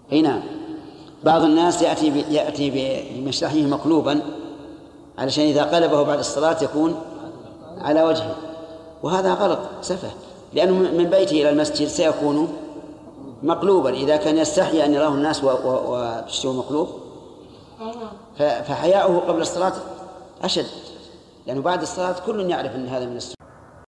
أي نعم. بعض الناس يأتي بمشلحه مقلوبا علشان إذا قلبه بعد الصلاة يكون على وجهه، وهذا غلط سفه، لأنه من بيته إلى المسجد سيكون مقلوبا. إذا كان يستحي أن يراه الناس وتشتهه مقلوب فحياؤه قبل الصلاة أشد، لأنه بعد الصلاة كل يعرف أن هذا من السنة.